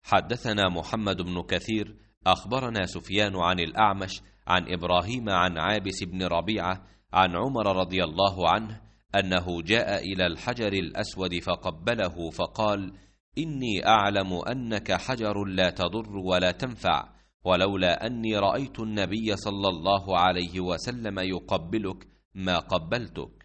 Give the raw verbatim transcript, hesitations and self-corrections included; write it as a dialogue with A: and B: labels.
A: حدثنا محمد بن كثير أخبرنا سفيان عن الأعمش عن إبراهيم عن عابس بن ربيعة عن عمر رضي الله عنه أنه جاء إلى الحجر الأسود فقبله فقال: إني أعلم أنك حجر لا تضر ولا تنفع، ولولا أني رأيت النبي صلى الله عليه وسلم يقبلك ما قبلتك.